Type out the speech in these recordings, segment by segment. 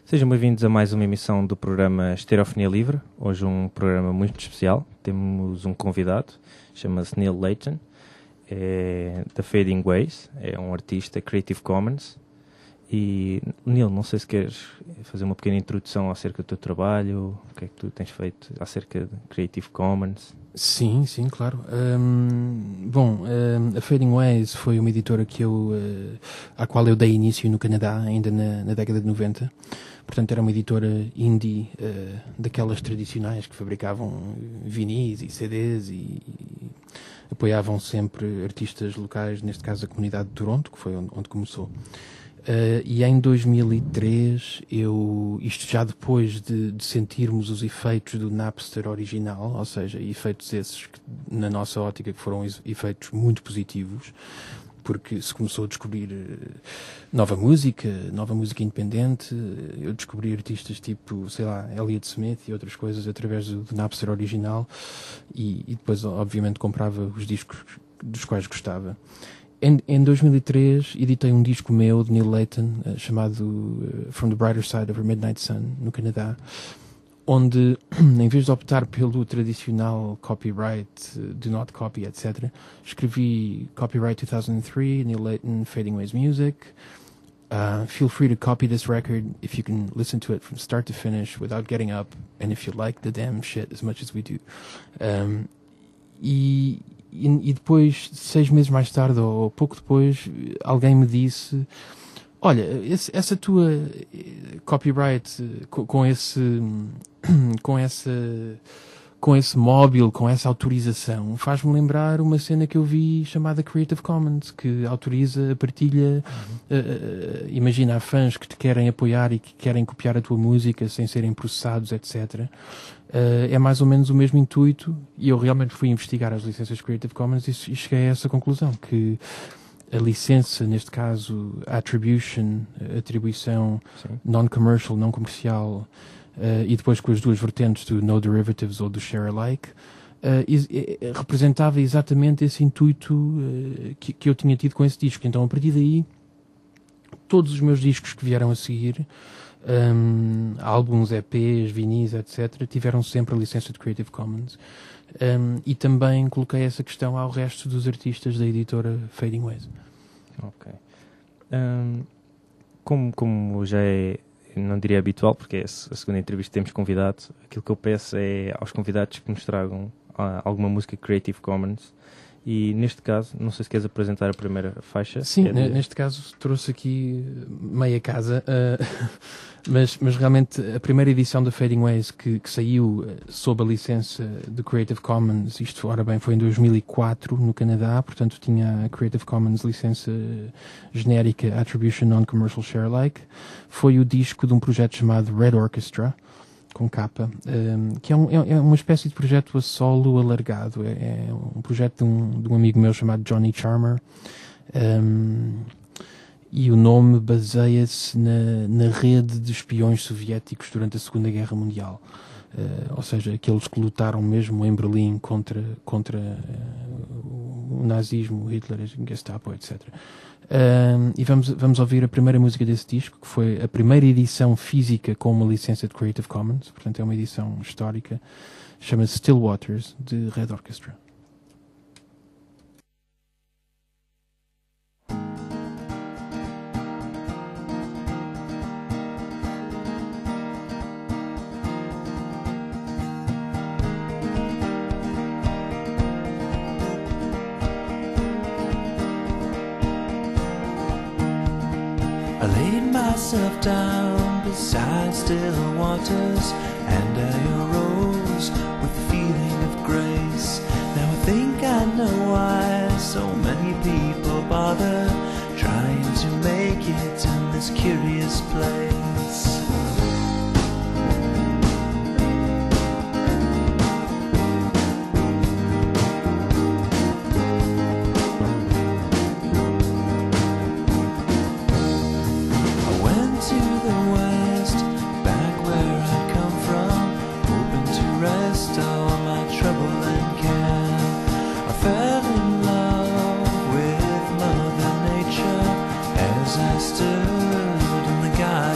Sejam bem-vindos a mais uma emissão do programa Estereofonia Livre. Hoje um programa muito especial. Temos um convidado, chama-se Neil Layton, é da Fading Ways, é um artista Creative Commons. E Neil, não sei se queres fazer uma pequena introdução acerca do teu trabalho, o que é que tu tens feito acerca de Creative Commons? Sim, claro. A Fading Ways foi uma editora à qual eu dei início no Canadá, ainda na década de 90. Portanto, era uma editora indie, daquelas tradicionais que fabricavam vinis e CDs e apoiavam sempre artistas locais, neste caso a comunidade de Toronto, que foi onde começou. E em 2003, isto já depois de sentirmos os efeitos do Napster original, ou seja, efeitos esses que, na nossa ótica, que foram efeitos muito positivos, porque se começou a descobrir nova música independente. Eu descobri artistas tipo, sei lá, Elliott Smith e outras coisas através do Napster original e depois, obviamente, comprava os discos dos quais gostava. Em 2003 editei um disco meu de Neil Layton chamado From the Brighter Side of a Midnight Sun, no Canadá, onde, em vez de optar pelo tradicional copyright, do not copy, etc., escrevi Copyright 2003, Neil Layton, Fading Ways Music. Feel free to copy this record if you can listen to it from start to finish without getting up, and if you like the damn shit as much as we do. E depois, 6 meses mais tarde, ou pouco depois, alguém me disse: olha, essa tua copyright com esse móvel, com essa autorização, faz-me lembrar uma cena que eu vi chamada Creative Commons, que autoriza a partilha. Imagina, há fãs que te querem apoiar e que querem copiar a tua música sem serem processados, etc. É mais ou menos o mesmo intuito, e eu realmente fui investigar as licenças Creative Commons e cheguei a essa conclusão, que a licença, neste caso, atribuição non-commercial, não comercial, e depois com as duas vertentes do no derivatives ou do share alike, representava exatamente esse intuito que eu tinha tido com esse disco. Então, a partir daí, todos os meus discos que vieram a seguir, álbuns, EPs, vinis, etc., tiveram sempre a licença de Creative Commons. E também coloquei essa questão ao resto dos artistas da editora Fading Ways. Ok. Como já é, não diria habitual, porque é a segunda entrevista que temos convidado, aquilo que eu peço é aos convidados que nos tragam alguma música Creative Commons. E neste caso, não sei se queres apresentar a primeira faixa. Sim, neste caso trouxe aqui meia casa, mas realmente a primeira edição da Fading Ways que saiu sob a licença do Creative Commons, isto, ora bem, foi em 2004 no Canadá, portanto tinha a Creative Commons licença genérica Attribution Non-Commercial Share Alike, foi o disco de um projeto chamado Red Orchestra, com capa, que é uma espécie de projeto a solo alargado. É um projeto de um amigo meu chamado Johnny Charmer, e o nome baseia-se na rede de espiões soviéticos durante a Segunda Guerra Mundial. Ou seja, aqueles que lutaram mesmo em Berlim contra o nazismo, o Hitler, a Gestapo, etc. E vamos ouvir a primeira música desse disco, que foi a primeira edição física com uma licença de Creative Commons, portanto é uma edição histórica, chama-se Still Waters, de Red Orchestra. I laid myself down beside still waters, and I arose with a feeling of grace. Now I think I know why so many people bother trying to make it in this curious place. I stood in the garden.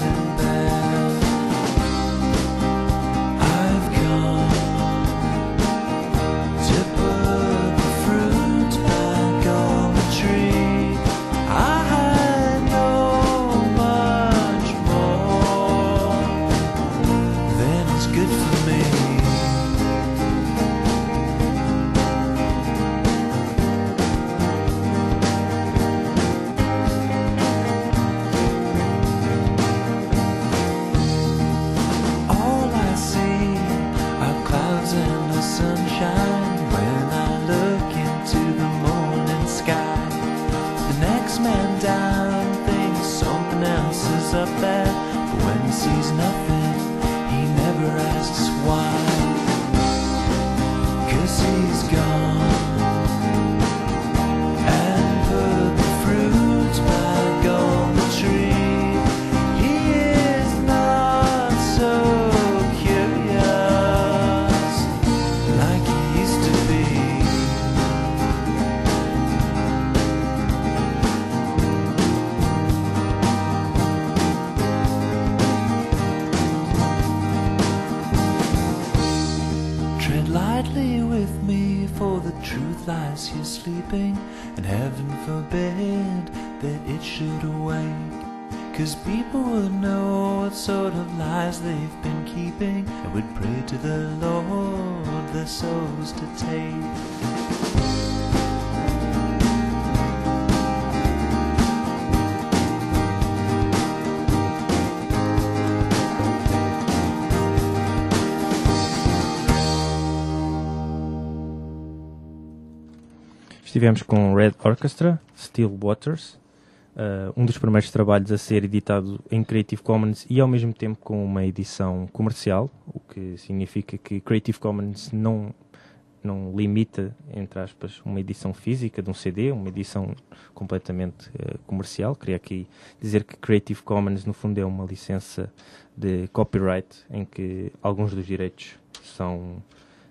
for the truth lies here sleeping, and heaven forbid that it should awake. 'Cause people would know what sort of lies they've been keeping, and would pray to the Lord their souls to take. Estivemos com Red Orchestra, Still Waters, um dos primeiros trabalhos a ser editado em Creative Commons e ao mesmo tempo com uma edição comercial, o que significa que Creative Commons não limita, entre aspas, uma edição física de um CD, uma edição completamente comercial. Queria aqui dizer que Creative Commons no fundo é uma licença de copyright em que alguns dos direitos são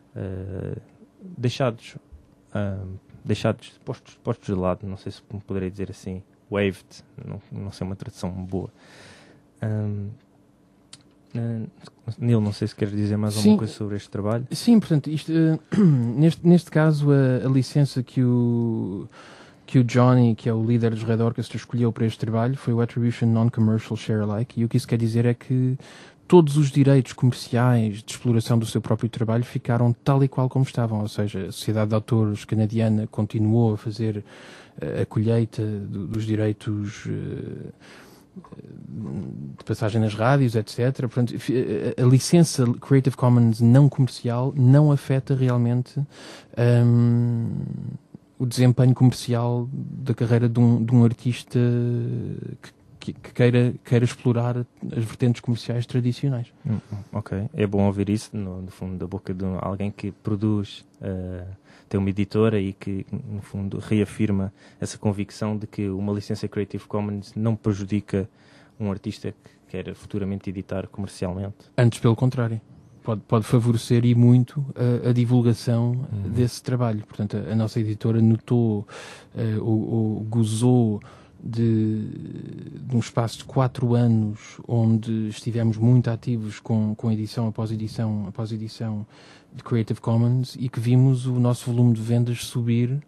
postos de lado, não sei se poderei dizer assim, waived, não sei uma tradução boa. Neil, não sei se queres dizer mais alguma coisa sobre este trabalho. Sim, portanto, isto, neste caso a licença que o Johnny, que é o líder dos Red Orchestra, escolheu para este trabalho foi o Attribution Non-Commercial Share Alike, e o que isso quer dizer é que todos os direitos comerciais de exploração do seu próprio trabalho ficaram tal e qual como estavam, ou seja, a Sociedade de Autores canadiana continuou a fazer a colheita dos direitos de passagem nas rádios, etc. Portanto, a licença Creative Commons não comercial não afeta realmente o desempenho comercial da carreira de um artista que queira explorar as vertentes comerciais tradicionais. Ok, é bom ouvir isso no fundo da boca de alguém que produz, tem uma editora e que no fundo reafirma essa convicção de que uma licença Creative Commons não prejudica um artista que queira futuramente editar comercialmente. Antes, pelo contrário. Pode favorecer e muito a divulgação desse trabalho. Portanto, a nossa editora notou ou gozou de um espaço de 4 anos onde estivemos muito ativos com edição após edição de Creative Commons, e que vimos o nosso volume de vendas subir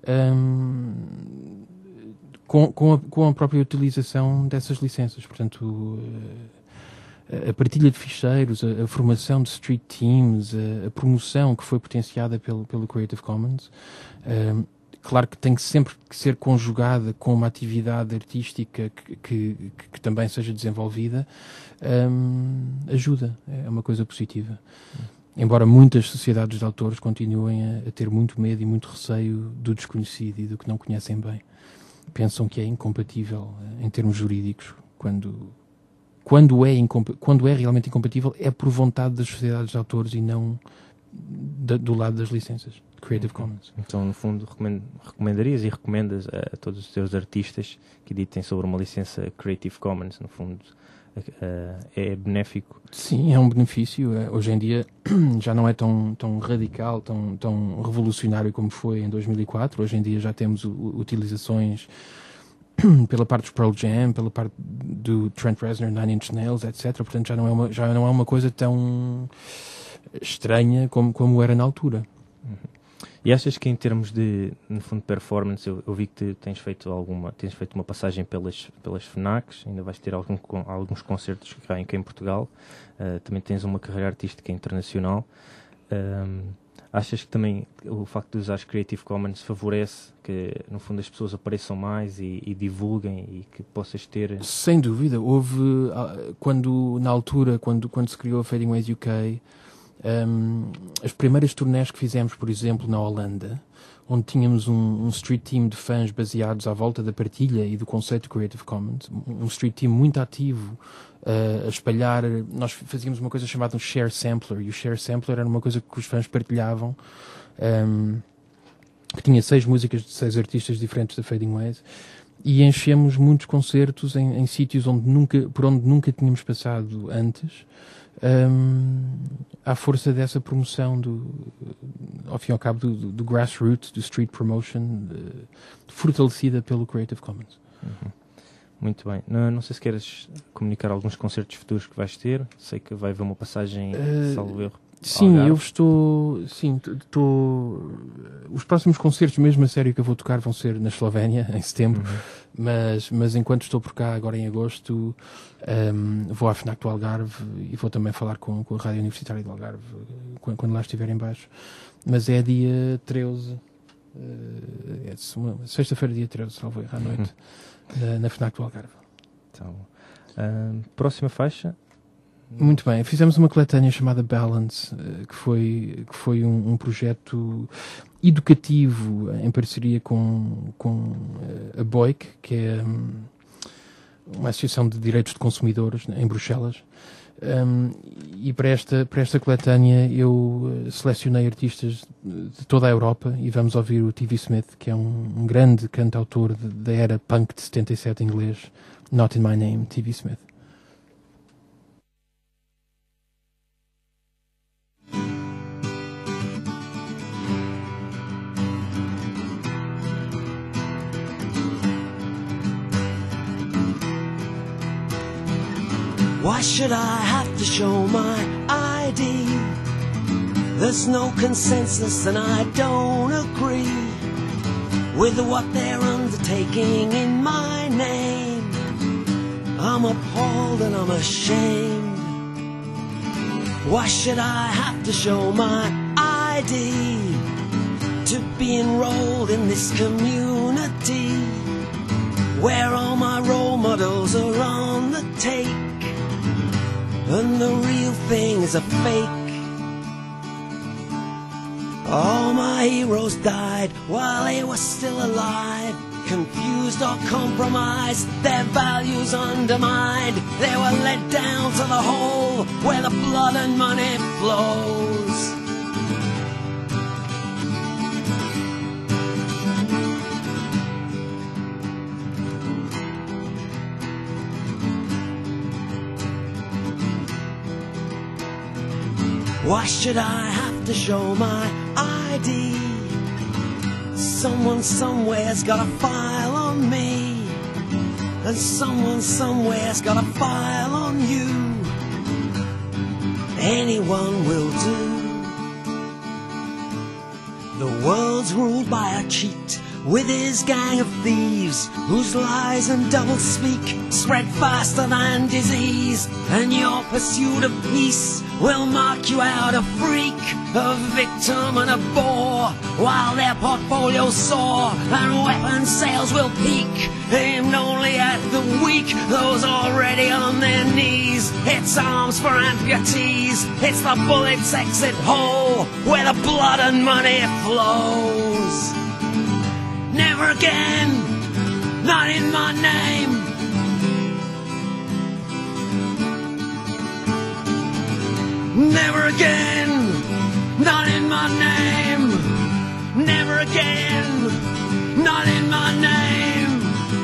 com a própria utilização dessas licenças. Portanto, a partilha de ficheiros, a formação de street teams, a promoção que foi potenciada pelo Creative Commons, claro que tem que sempre ser conjugada com uma atividade artística que também seja desenvolvida, ajuda, é uma coisa positiva. Embora muitas sociedades de autores continuem a ter muito medo e muito receio do desconhecido e do que não conhecem bem. Pensam que é incompatível em termos jurídicos, quando é realmente incompatível é por vontade das sociedades de autores e não do lado das licenças Creative Commons. Então, no fundo, recomendarias e recomendas a todos os teus artistas que editem sobre uma licença Creative Commons, no fundo, é benéfico? Sim, é um benefício. Hoje em dia já não é tão radical, tão revolucionário como foi em 2004. Hoje em dia já temos utilizações pela parte dos Pearl Jam, pela parte do Trent Reznor, Nine Inch Nails, etc. Portanto, já não é uma coisa tão estranha como era na altura. E achas que em termos de, no fundo, performance, eu vi que tens feito uma passagem pelas FNACs, ainda vais ter alguns concertos cá em Portugal, também tens uma carreira artística internacional. Achas que também o facto de usar Creative Commons favorece que, no fundo, as pessoas apareçam mais e divulguem e que possas ter... Sem dúvida. Houve, na altura, quando se criou a Fading Ways UK, as primeiras turnés que fizemos, por exemplo, na Holanda, onde tínhamos um street team de fãs baseados à volta da partilha e do conceito de Creative Commons, um street team muito ativo a espalhar. Nós fazíamos uma coisa chamada um share sampler, e o share sampler era uma coisa que os fãs partilhavam, que tinha 6 músicas de 6 artistas diferentes da Fading Ways, e enchemos muitos concertos em sítios por onde nunca tínhamos passado antes, à força dessa promoção ao fim e ao cabo do grassroots, do street promotion, fortalecida pelo Creative Commons. Muito bem. Não sei se queres comunicar alguns concertos futuros que vais ter. Sei que vai haver uma passagem, salvo erro, Sim, Algarve? eu estou. Sim, estou. Os próximos concertos, mesmo a sério, que eu vou tocar vão ser na Eslovénia, em setembro. Mas enquanto estou por cá, agora em agosto, vou à FNAC do Algarve e vou também falar com a Rádio Universitária do Algarve quando lá estiver em baixo. Mas é dia 13, sexta-feira, dia 13, salvo erro, à noite, na FNAC do Algarve. Então, próxima faixa. Muito bem, fizemos uma coletânea chamada Balance, que foi um projeto educativo em parceria com a BOIC, que é uma associação de direitos de consumidores em Bruxelas. E para esta coletânea eu selecionei artistas de toda a Europa e vamos ouvir o T.V. Smith, que é um grande cantautor da era punk de 77 inglês, Not in My Name, T.V. Smith. Why should I have to show my ID? There's no consensus and I don't agree with what they're undertaking in my name. I'm appalled and I'm ashamed. Why should I have to show my ID to be enrolled in this community where all my role models are on the take and the real thing is a fake? All my heroes died while they were still alive, confused or compromised, their values undermined. They were led down to the hole where the blood and money flows. Why should I have to show my ID? Someone somewhere's got a file on me, and someone somewhere's got a file on you. Anyone will do. The world's ruled by a cheat with his gang of thieves, whose lies and doublespeak spread faster than disease. And your pursuit of peace will mark you out a freak, a victim and a bore, while their portfolios soar and weapon sales will peak, aimed only at the weak, those already on their knees. It's arms for amputees, it's the bullet's exit hole where the blood and money flows. Never again, not in my name. Never again, not in my name. Never again, not in my name.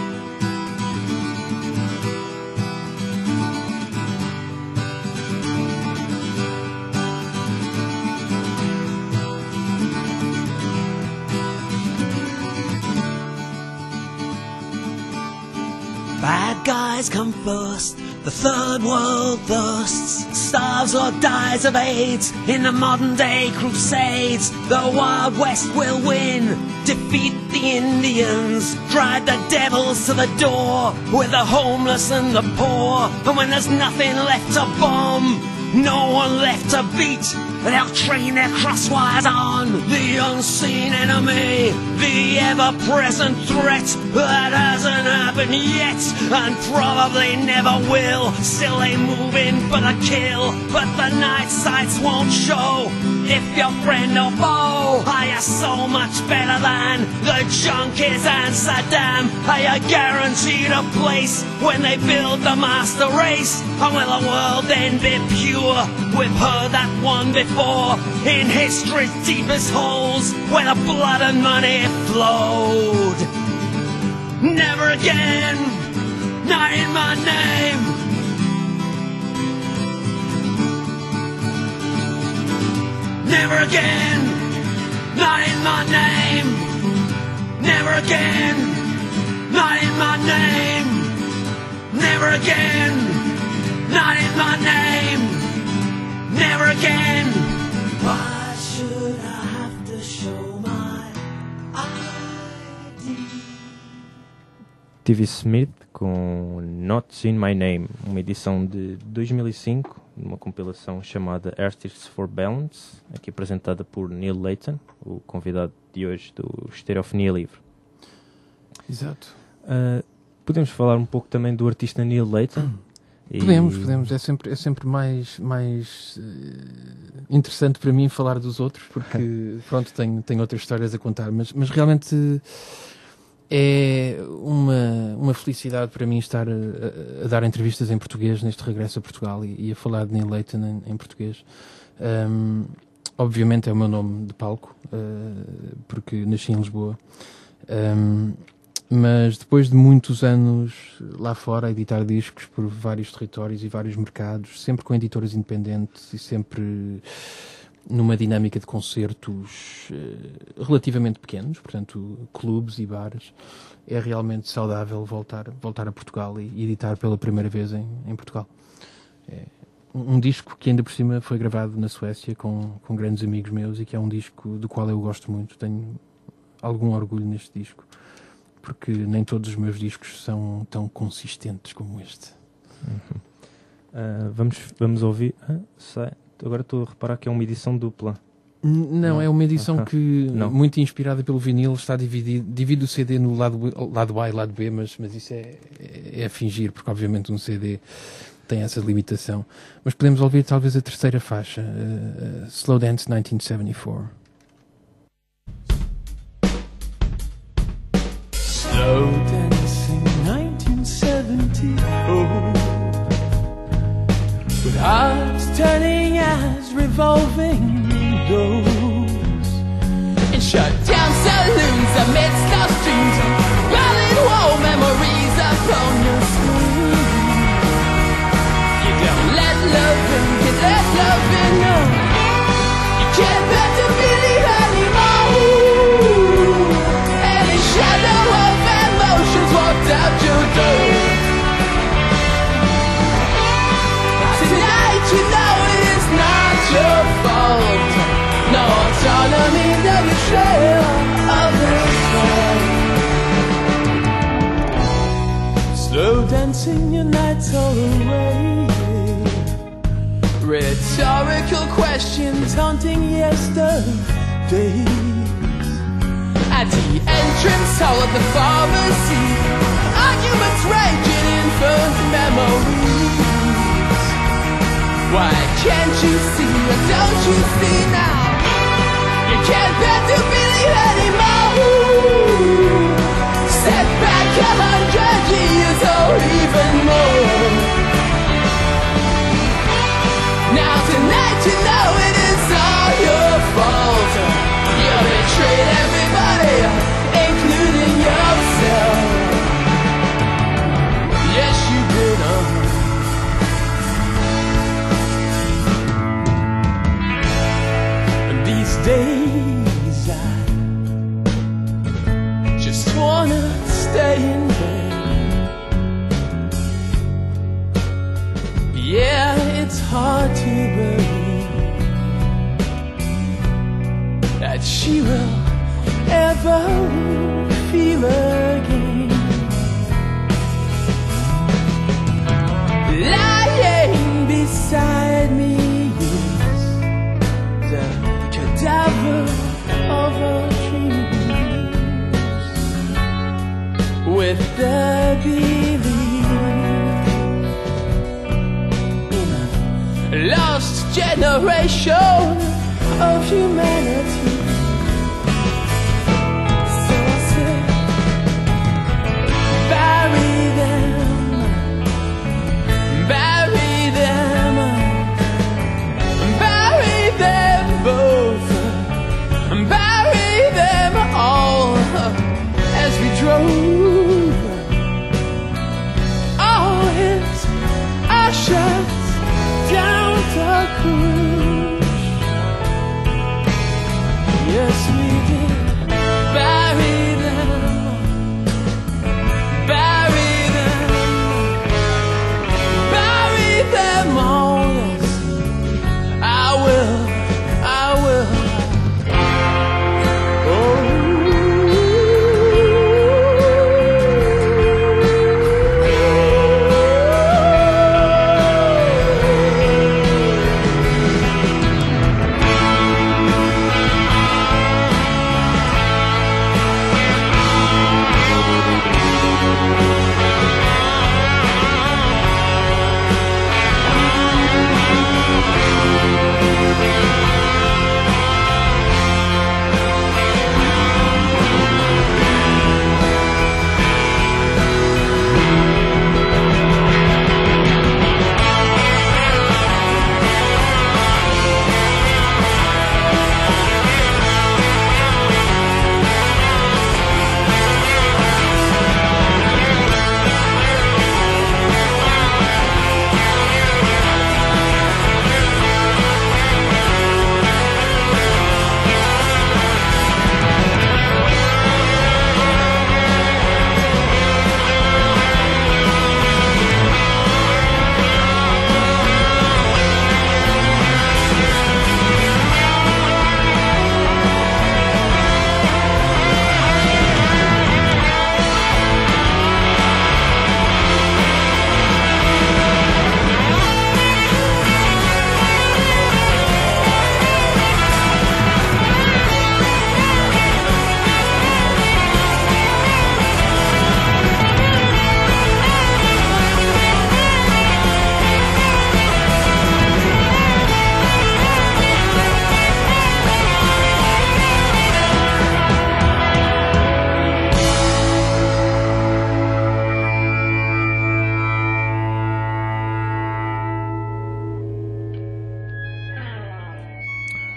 Bad guys come first, the third world thirsts, starves or dies of AIDS in the modern day crusades. The Wild West will win, defeat the Indians, drive the devils to the door with the homeless and the poor. And when there's nothing left to bomb, no one left to beat, they'll train their crosswires on the unseen enemy, the ever-present threat that hasn't happened yet and probably never will. Still they move in for the kill, but the night sights won't show if your friend or foe. Are you so much better than the junkies and Saddam? Are you guaranteed a place when they build the master race? And will the world then be pure? We've heard that one before, in history's deepest holes where the blood and money flowed. Never again, not in my name. Never again, not in my name. Never again, not in my name. Never again, not in my name. Never again, Stevie Smith com Not in My Name, uma edição de 2005, uma compilação chamada Artists for Balance, aqui apresentada por Neil Layton, o convidado de hoje do Estereofonia Livre. Exato. Podemos falar um pouco também do artista Neil Layton? Podemos. É sempre mais interessante para mim falar dos outros, porque pronto, tenho outras histórias a contar, mas realmente é uma felicidade para mim estar a dar entrevistas em português neste regresso a Portugal e a falar de Neil Layton em português. Obviamente é o meu nome de palco, porque nasci em Lisboa. Mas depois de muitos anos lá fora a editar discos por vários territórios e vários mercados, sempre com editoras independentes e sempre numa dinâmica de concertos relativamente pequenos, portanto clubes e bares, é realmente saudável voltar a Portugal e editar pela primeira vez em Portugal. É um disco que ainda por cima foi gravado na Suécia com grandes amigos meus e que é um disco do qual eu gosto muito, tenho algum orgulho neste disco, porque nem todos os meus discos são tão consistentes como este. Vamos ouvir. Agora estou a reparar que é uma edição dupla. Não, é uma edição que, muito inspirada pelo vinil, está divide o CD no lado A e lado B, mas isso é a fingir, porque obviamente um CD tem essa limitação. Mas podemos ouvir talvez a terceira faixa, Slow Dance 1974. Slow dancing 1970, with hearts turning as revolving goes, and shut down saloons amidst our streams of rolling war memories upon your screen. You don't let love in, you let love in, no. You can't bear to believe anymore. Any shadow of emotions walked out your door. Tonight you know it is not your fault. No autonomy, no betrayal of this world. Slow dancing your nights all away. Rhetorical questions haunting yesterday. At the entrance hall of the pharmacy, arguments raging in front of memories. Why can't you see, or don't you see now? You can't bear to believe anymore. Set back 100 years or even more. Now tonight you know it is all your fault. You betrayed everybody, including yourself. Yes, you did. These days I just wanna stay in bed. Yeah, it's hard to believe that she will ever feel again. Lying beside me is the cadaver of our dreams, with the belief in a lost generation of humanity. So I said, bury them, bury them, bury them both, bury them all, as we drove all his ashes down the cruise.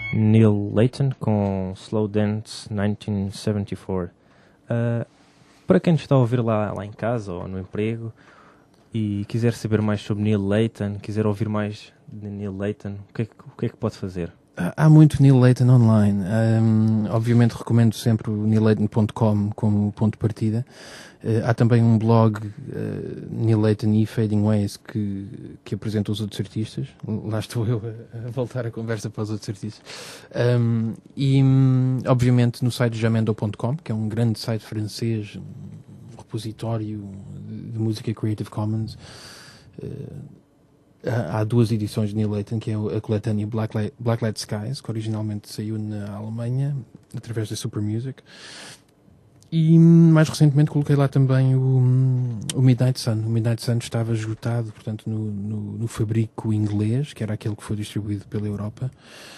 Neil Layton com Slow Dance 1974. Para quem nos está a ouvir lá em casa ou no emprego e quiser saber mais sobre Neil Layton, quiser ouvir mais de Neil Layton, o que é que pode fazer? Há muito Neil Layton online. Obviamente recomendo sempre o neillayton.com como ponto de partida. Há também um blog, Neil Layton e Fading Ways, que apresenta os outros artistas. Lá estou eu a voltar a conversa para os outros artistas. Obviamente no site jamendo.com, que é um grande site francês, um repositório de música Creative Commons. Há duas edições de Neil Layton, que é a coletânea Blacklight Skies, que originalmente saiu na Alemanha, através da Super Music. E mais recentemente coloquei lá também o Midnight Sun. O Midnight Sun estava esgotado, portanto, no fabrico inglês, que era aquele que foi distribuído pela Europa.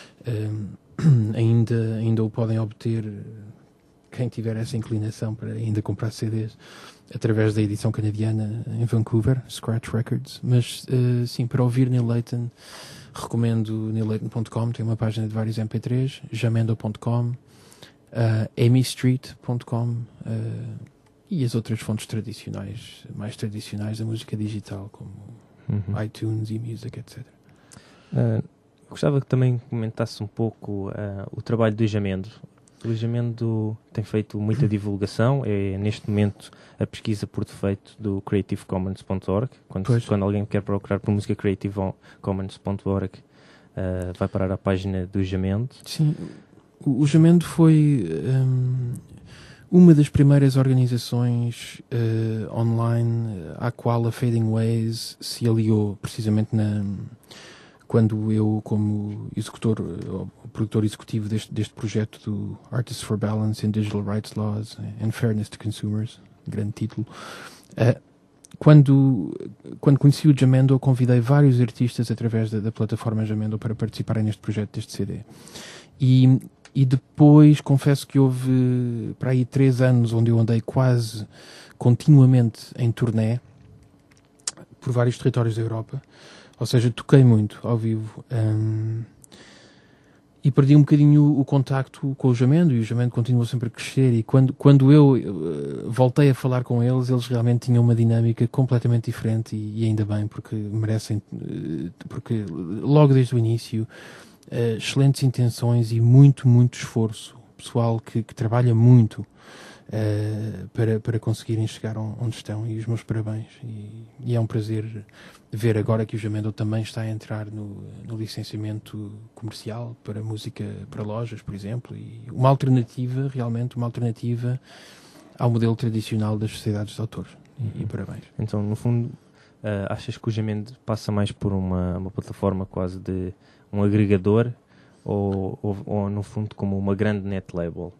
Ainda o podem obter, quem tiver essa inclinação para ainda comprar CDs, através da edição canadiana em Vancouver, Scratch Records. Mas, sim, para ouvir Neil Layton, recomendo neillayton.com, tem uma página de vários MP3, jamendo.com, amystreet.com e as outras fontes tradicionais, mais tradicionais da música digital, como iTunes, eMusic, etc. Gostava que também comentasse um pouco o trabalho do Jamendo. O Jamendo tem feito muita divulgação, é neste momento a pesquisa por defeito do creativecommons.org. Quando alguém quer procurar por música creativecommons.org, vai parar à página do Jamendo. Sim, o Jamendo foi uma das primeiras organizações online à qual a Fading Ways se aliou, precisamente quando eu, como produtor executivo deste projeto do Artists for Balance in Digital Rights Laws and Fairness to Consumers, grande título, quando conheci o Jamendo, eu convidei vários artistas através da plataforma Jamendo para participarem neste projeto deste CD. E depois, confesso que houve para aí 3 anos onde eu andei quase continuamente em turnê por vários territórios da Europa. Ou seja, toquei muito ao vivo e perdi um bocadinho o contacto com o Jamendo, e o Jamendo continuou sempre a crescer, e quando eu voltei a falar com eles realmente tinham uma dinâmica completamente diferente, e ainda bem, porque merecem, porque logo desde o início, excelentes intenções e muito, muito esforço, pessoal que trabalha muito para conseguirem chegar onde estão, e os meus parabéns, e é um prazer ver agora que o Jamendo também está a entrar no licenciamento comercial para música para lojas, por exemplo, e realmente uma alternativa ao modelo tradicional das sociedades de autores, e parabéns. Então, no fundo, achas que o Jamendo passa mais por uma plataforma quase de um agregador, ou no fundo como uma grande net label?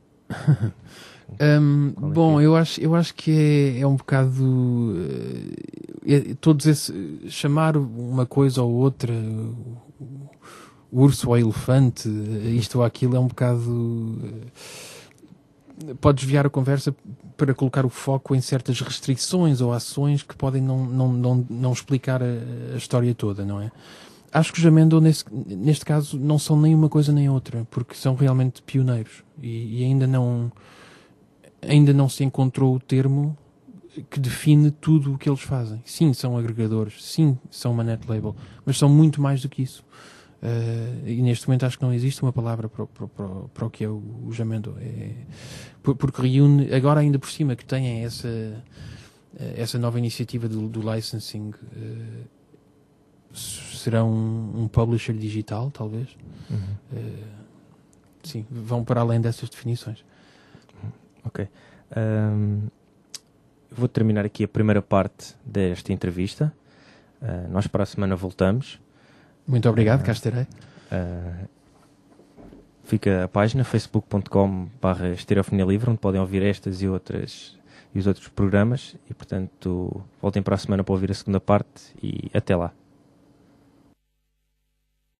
Bom, eu acho que é um bocado chamar uma coisa ou outra, o urso ou elefante, isto ou aquilo, é um bocado pode desviar a conversa para colocar o foco em certas restrições ou ações que podem não explicar a história toda, não é? Acho que o Jamendo, neste caso, não são nem uma coisa nem outra, porque são realmente pioneiros, e ainda não se encontrou o termo que define tudo o que eles fazem. Sim, são agregadores, sim, são uma net label, mas são muito mais do que isso. E neste momento acho que não existe uma palavra para o que é o Jamendo. Porque reúne, agora ainda por cima, que têm essa nova iniciativa do licensing, serão um publisher digital, talvez. Sim, vão para além dessas definições. Ok. Vou terminar aqui a primeira parte desta entrevista. Nós para a semana voltamos. Muito obrigado, cá estarei. Fica a página facebook.com/Estereofonia Livre, onde podem ouvir estas e os outros programas. E, portanto, voltem para a semana para ouvir a segunda parte, e até lá.